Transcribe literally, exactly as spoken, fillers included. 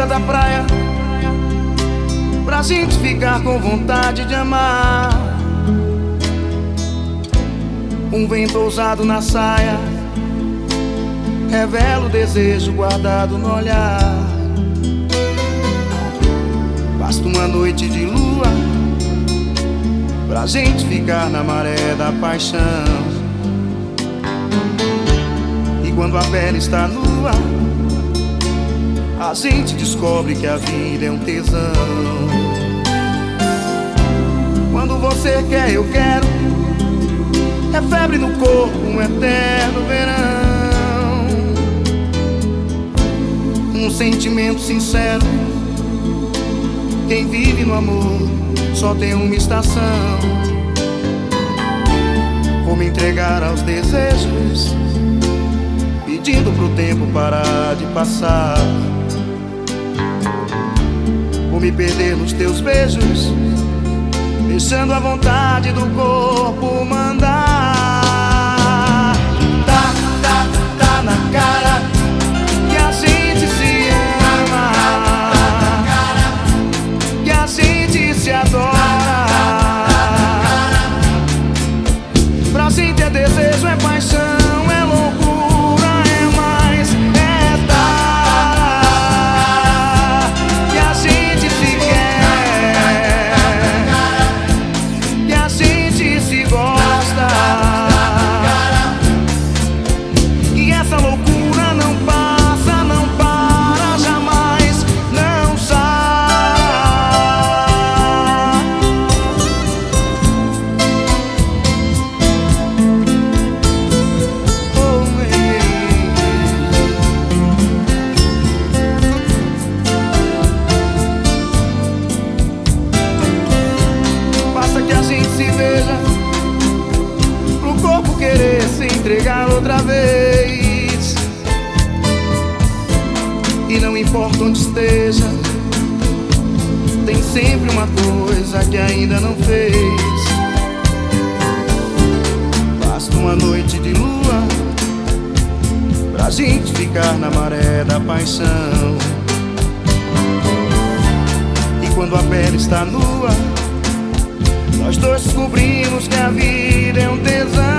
brisa da praia, pra gente ficar com vontade de amar. Um vento ousado na saia revela o desejo guardado no olhar. Basta uma noite de lua pra gente ficar na maré da paixão. E quando a pele está nua, a gente descobre que a vida é um tesão. Quando você quer, eu quero, é febre no corpo, um eterno verão. Um sentimento sincero, quem vive no amor só tem uma estação. Vou me entregar aos desejos, pedindo pro tempo parar de passar. Vou me perder nos teus beijos, deixando a vontade do corpo mandar. Tá, tá, tá na cara que a gente se ama, que a gente se adora. Pra gente é desejo, é paixão, é loucura, é mais, é dar. Que a gente se quer, que a gente se gosta, que essa loucura não passa, não para jamais, não sai. Oh, ei, basta que a gente se veja pro corpo querer se entregar outra vez. E não importa onde esteja, tem sempre uma coisa que ainda não fez. Basta uma noite de lua pra gente ficar na maré da paixão. E quando a pele está nua, nós dois descobrimos que a vida é um tesão.